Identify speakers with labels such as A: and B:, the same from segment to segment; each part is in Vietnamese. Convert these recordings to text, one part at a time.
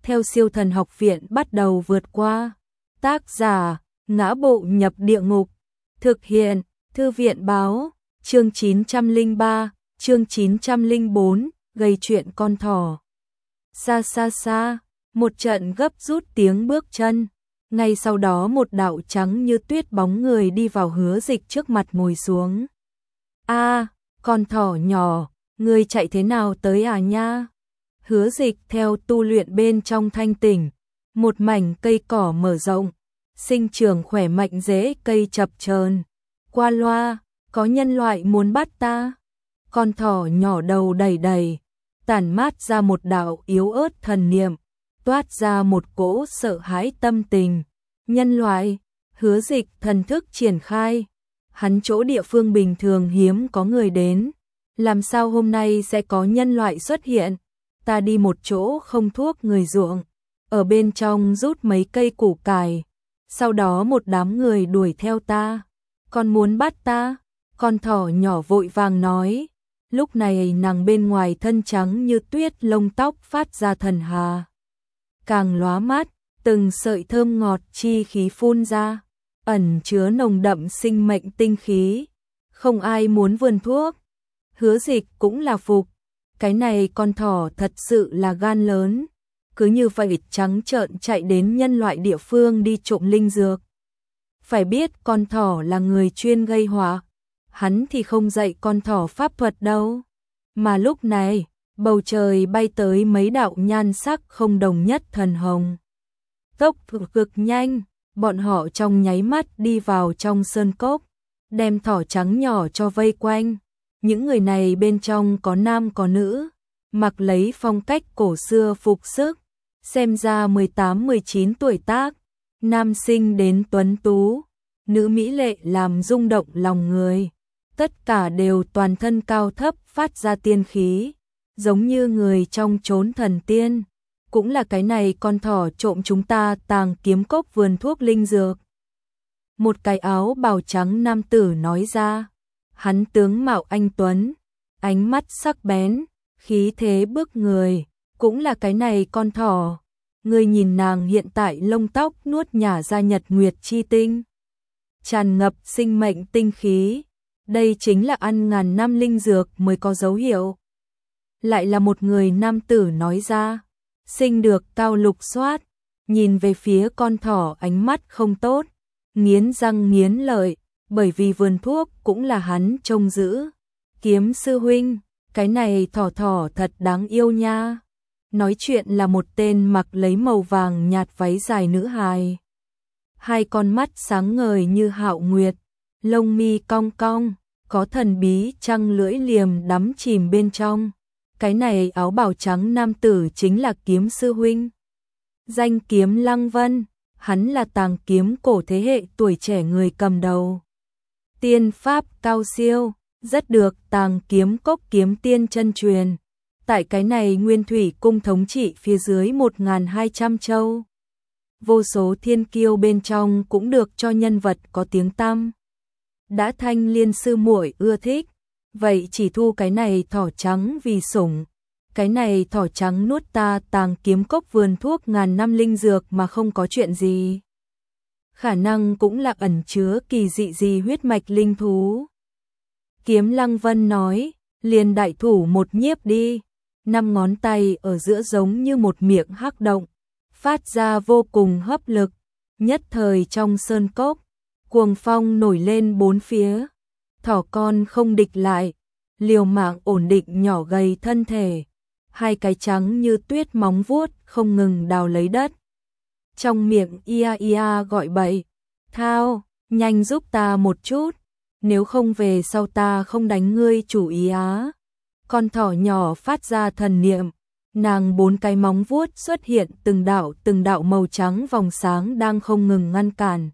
A: theo Siêu Thần Học Viện bắt đầu vượt qua. Tác giả: Ngã Bộ Nhập Địa Ngục. Thực hiện: Thư viện báo. Chương 903, chương 904, gây chuyện con thỏ. Xa xa xa, một trận gấp rút tiếng bước chân. Ngay sau đó một đạo trắng như tuyết bóng người đi vào Hứa Dịch trước mặt ngồi xuống. A, con thỏ nhỏ, ngươi chạy thế nào tới à nha? Hứa Dịch theo tu luyện bên trong thanh tỉnh, một mảnh cây cỏ mở rộng, sinh trưởng khỏe mạnh rễ cây chập chờn. Qua loa, có nhân loại muốn bắt ta. Con thỏ nhỏ đầu đầy đầy, tản mát ra một đạo yếu ớt thần niệm, toát ra một cỗ sợ hãi tâm tình. Nhân loại, Hứa Dịch thần thức triển khai. Hắn chỗ địa phương bình thường hiếm có người đến, làm sao hôm nay sẽ có nhân loại xuất hiện? Ta đi một chỗ không thuốc người ruộng, ở bên trong rút mấy cây củ cải, sau đó một đám người đuổi theo ta. Con muốn bắt ta? Con thỏ nhỏ vội vàng nói. Lúc này nàng bên ngoài thân trắng như tuyết, lông tóc phát ra thần hà, càng lóa mắt, từng sợi thơm ngọt chi khí phun ra, ẩn chứa nồng đậm sinh mệnh tinh khí. Không ai muốn vườn thuốc. Hứa Dịch cũng là phục, cái này con thỏ thật sự là gan lớn, cứ như vậy trắng trợn chạy đến nhân loại địa phương đi trộm linh dược. Phải biết con thỏ là người chuyên gây họa, hắn thì không dạy con thỏ pháp thuật đâu. Mà lúc này, bầu trời bay tới mấy đạo nhan sắc không đồng nhất thần hồng. Tốc độ cực nhanh, bọn họ trong nháy mắt đi vào trong sơn cốc, đem thỏ trắng nhỏ cho vây quanh. Những người này bên trong có nam có nữ, mặc lấy phong cách cổ xưa phục sức, xem ra 18-19 tuổi tác, nam sinh đến tuấn tú, nữ mỹ lệ làm rung động lòng người. Tất cả đều toàn thân cao thấp phát ra tiên khí, giống như người trong chốn thần tiên. Cũng là cái này con thỏ trộm chúng ta tàng kiếm cốc vườn thuốc linh dược. Một cái áo bào trắng nam tử nói ra. Hắn tướng mạo anh tuấn, ánh mắt sắc bén, khí thế bức người. Cũng là cái này con thỏ. Người nhìn nàng hiện tại lông tóc nuốt nhả ra nhật nguyệt chi tinh, tràn ngập sinh mệnh tinh khí. Đây chính là ăn ngàn năm linh dược mới có dấu hiệu. Lại là một người nam tử nói ra. Sinh được cao lục xoát, nhìn về phía con thỏ ánh mắt không tốt, nghiến răng nghiến lợi, bởi vì vườn thuốc cũng là hắn trông giữ. Kiếm sư huynh, cái này thỏ thỏ thật đáng yêu nha. Nói chuyện là một tên mặc lấy màu vàng nhạt váy dài nữ hài. Hai con mắt sáng ngời như hạo nguyệt, lông mi cong cong, có thần bí trăng lưỡi liềm đắm chìm bên trong. Cái này áo bào trắng nam tử chính là kiếm sư huynh. Danh kiếm Lăng Vân, hắn là tàng kiếm cổ thế hệ tuổi trẻ người cầm đầu. Tiên pháp cao siêu, rất được tàng kiếm cốc kiếm tiên chân truyền. Tại cái này Nguyên Thủy cung thống trị phía dưới 1200 châu. Vô số thiên kiêu bên trong cũng được cho nhân vật có tiếng tăm. Đã Thanh Liên sư muội ưa thích, vậy chỉ thu cái này thỏ trắng vì sủng. Cái này thỏ trắng nuốt ta tàng kiếm cốc vườn thuốc ngàn năm linh dược mà không có chuyện gì. Khả năng cũng là ẩn chứa kỳ dị gì huyết mạch linh thú. Kiếm Lăng Vân nói, liền đại thủ một nhiếp đi. 5 ngón tay ở giữa giống như một miệng hắc động, phát ra vô cùng hấp lực. Nhất thời trong sơn cốc, cuồng phong nổi lên bốn phía. Thỏ con không địch lại, liều mạng ổn định nhỏ gầy thân thể. Hai cái trắng như tuyết móng vuốt không ngừng đào lấy đất. Trong miệng ia ia gọi bậy. Thao, nhanh giúp ta một chút, nếu không về sau ta không đánh ngươi chủ ý á. Con thỏ nhỏ phát ra thần niệm, nàng 4 cái móng vuốt xuất hiện từng đạo màu trắng vòng sáng đang không ngừng ngăn cản.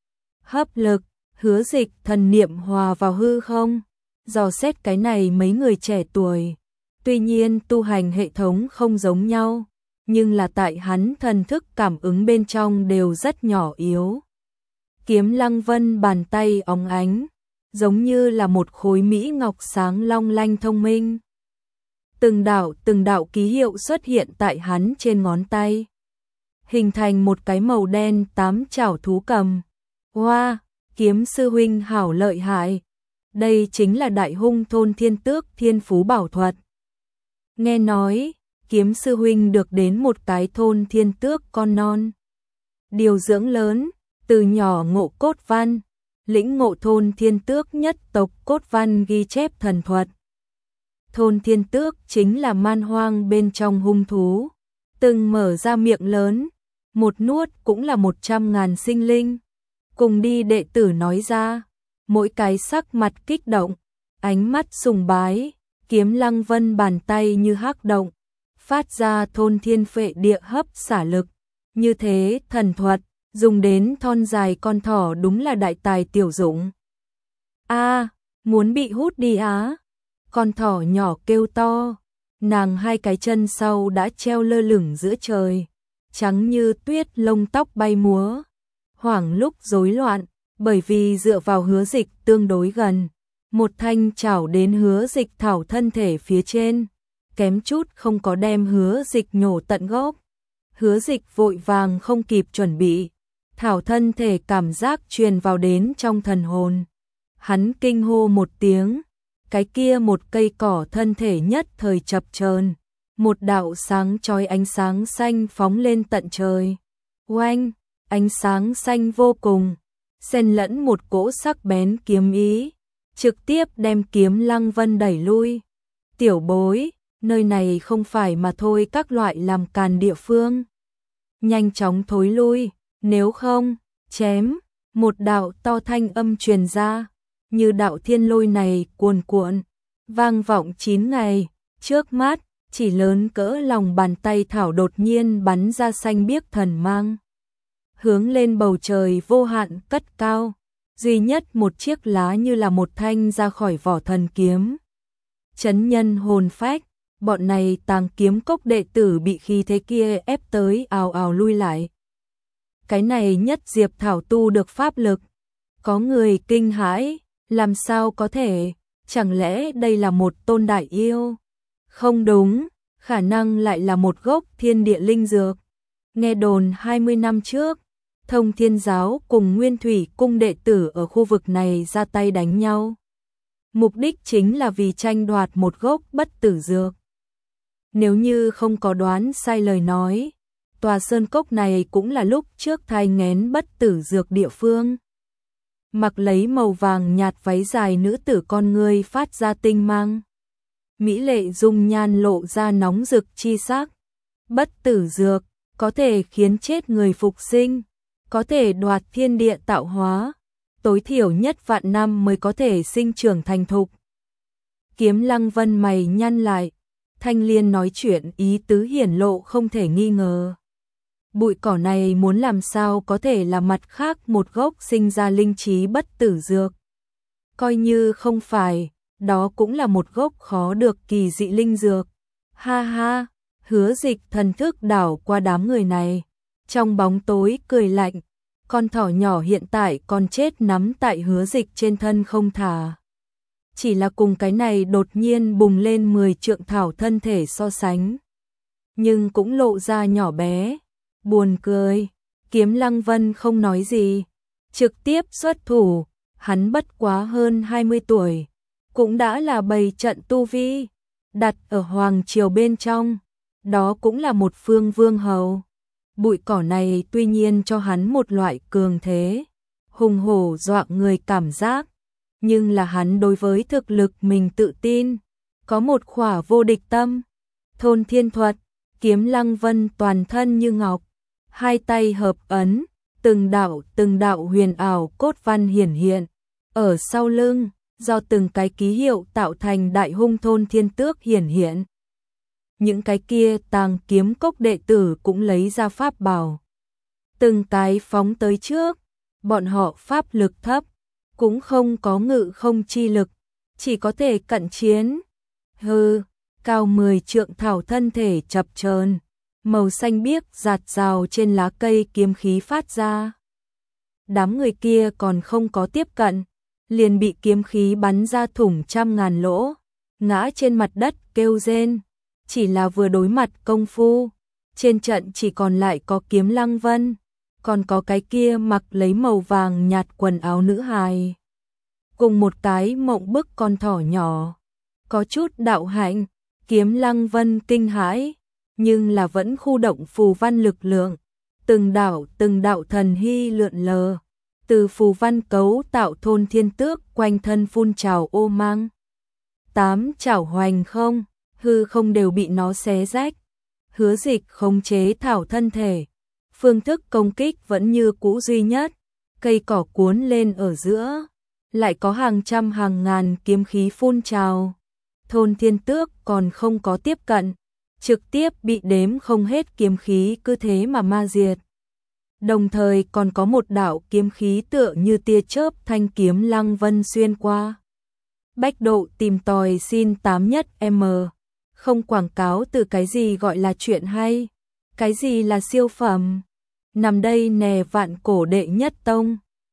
A: Hấp lực, Hứa Dịch thần niệm hòa vào hư không, dò xét cái này mấy người trẻ tuổi. Tuy nhiên tu hành hệ thống không giống nhau, nhưng là tại hắn thần thức cảm ứng bên trong đều rất nhỏ yếu. Kiếm Lăng Vân bàn tay óng ánh, giống như là một khối mỹ ngọc sáng long lanh thông minh. Từng đạo ký hiệu xuất hiện tại hắn trên ngón tay, hình thành một cái màu đen 8 chảo thú cầm. Hoa, kiếm sư huynh hảo lợi hại. Đây chính là đại hung thôn thiên tước thiên phú bảo thuật. Nghe nói, kiếm sư huynh được đến một cái thôn thiên tước con non. Điều dưỡng lớn, từ nhỏ ngộ cốt văn, lĩnh ngộ thôn thiên tước nhất tộc cốt văn ghi chép thần thuật. Thôn thiên tước chính là man hoang bên trong hung thú, từng mở ra miệng lớn, một nuốt cũng là 100.000 sinh linh. Cùng đi đệ tử nói ra, mỗi cái sắc mặt kích động, ánh mắt sùng bái, Kiếm Lăng Vân bàn tay như hắc động, phát ra thôn thiên phệ địa hấp xả lực. Như thế thần thuật, dùng đến thon dài con thỏ đúng là đại tài tiểu dụng. A, muốn bị hút đi á? Con thỏ nhỏ kêu to, nàng hai cái chân sau đã treo lơ lửng giữa trời, trắng như tuyết lông tóc bay múa. Hoảng lúc rối loạn, bởi vì dựa vào Hứa Dịch tương đối gần, một thanh chảo đến Hứa Dịch thảo thân thể phía trên, kém chút không có đem Hứa Dịch nhổ tận gốc. Hứa Dịch vội vàng không kịp chuẩn bị, thảo thân thể cảm giác truyền vào đến trong thần hồn. Hắn kinh hô một tiếng, cái kia một cây cỏ thân thể nhất thời chập chờn, một đạo sáng chói ánh sáng xanh phóng lên tận trời. Oanh, ánh sáng xanh vô cùng, xen lẫn một cỗ sắc bén kiếm ý, trực tiếp đem Kiếm Lăng Vân đẩy lui. Tiểu bối, nơi này không phải mà thôi các loại làm càn địa phương. Nhanh chóng thối lui, nếu không, chém, một đạo to thanh âm truyền ra, như đạo thiên lôi này cuồn cuộn, vang vọng 9 ngày, trước mắt, chỉ lớn cỡ lòng bàn tay thảo đột nhiên bắn ra xanh biếc thần mang. Hướng lên bầu trời vô hạn cất cao, duy nhất một chiếc lá như là một thanh ra khỏi vỏ thần kiếm. Chấn nhân hồn phách, bọn này Tàng Kiếm Cốc đệ tử bị khí thế kia ép tới ào ào lui lại. Cái này nhất diệp thảo tu được pháp lực. Có người kinh hãi, làm sao có thể, chẳng lẽ đây là một tôn đại yêu? Không đúng, khả năng lại là một gốc thiên địa linh dược. Nghe đồn 20 năm trước, Thông Thiên Giáo cùng Nguyên Thủy Cung đệ tử ở khu vực này ra tay đánh nhau. Mục đích chính là vì tranh đoạt một gốc bất tử dược. Nếu như không có đoán sai lời nói, tòa sơn cốc này cũng là lúc trước thai nghén bất tử dược địa phương. Mặc lấy màu vàng nhạt váy dài nữ tử con người phát ra tinh mang. Mỹ lệ dung nhan lộ ra nóng rực chi sắc. Bất tử dược, có thể khiến chết người phục sinh, có thể đoạt thiên địa tạo hóa, tối thiểu nhất vạn năm mới có thể sinh trưởng thành thục. Kiếm Lăng Vân mày nhăn lại, Thanh Liên nói chuyện ý tứ hiển lộ không thể nghi ngờ. Bụi cỏ này muốn làm sao có thể là mặt khác một gốc sinh ra linh trí bất tử dược. Coi như không phải, đó cũng là một gốc khó được kỳ dị linh dược. Ha ha, Hứa Dịch thần thức đảo qua đám người này, trong bóng tối cười lạnh, con thỏ nhỏ hiện tại còn chết nắm tại Hứa Dịch trên thân không thả. Chỉ là cùng cái này đột nhiên bùng lên 10 trượng thảo thân thể so sánh, nhưng cũng lộ ra nhỏ bé, buồn cười. Kiếm Lăng Vân không nói gì, trực tiếp xuất thủ, hắn bất quá hơn 20 tuổi, cũng đã là bày trận tu vi, đặt ở hoàng triều bên trong, đó cũng là một phương vương hầu. Bụi cỏ này tuy nhiên cho hắn một loại cường thế, hùng hổ dọa người cảm giác, nhưng là hắn đối với thực lực mình tự tin, có một khỏa vô địch tâm. Thôn thiên thuật, Kiếm Lăng Vân toàn thân như ngọc, hai tay hợp ấn, từng đạo huyền ảo cốt văn hiển hiện, ở sau lưng, do từng cái ký hiệu tạo thành đại hung thôn thiên tước hiển hiện. Những cái kia Tàng Kiếm Cốc đệ tử cũng lấy ra pháp bảo, từng cái phóng tới trước, bọn họ pháp lực thấp, cũng không có ngự không chi lực, chỉ có thể cận chiến. Hừ, cao 10 trượng thảo thân thể chập chờn, màu xanh biếc rạt rào trên lá cây kiếm khí phát ra. Đám người kia còn không có tiếp cận, liền bị kiếm khí bắn ra thủng trăm ngàn lỗ, ngã trên mặt đất kêu rên. Chỉ là vừa đối mặt công phu, trên trận chỉ còn lại có Kiếm Lăng Vân, còn có cái kia mặc lấy màu vàng nhạt quần áo nữ hài, cùng một cái mộng bức con thỏ nhỏ. Có chút đạo hạnh, Kiếm Lăng Vân kinh hãi, nhưng là vẫn khu động phù văn lực lượng, từng đạo thần hy lượn lờ, từ phù văn cấu tạo thôn thiên tước quanh thân phun trào ô mang. 8 chảo hoành không, hư không đều bị nó xé rách. Hứa Dịch khống chế thảo thân thể, phương thức công kích vẫn như cũ duy nhất, cây cỏ cuốn lên ở giữa, lại có hàng trăm hàng ngàn kiếm khí phun trào. Thôn thiên tước còn không có tiếp cận, trực tiếp bị đếm không hết kiếm khí cứ thế mà ma diệt. Đồng thời còn có một đạo kiếm khí tựa như tia chớp thanh Kiếm Lăng Vân xuyên qua. Bách độ tìm tòi xin 8 nhất M, không quảng cáo từ cái gì gọi là chuyện hay, cái gì là siêu phẩm. Nằm đây nè Vạn Cổ đệ nhất tông.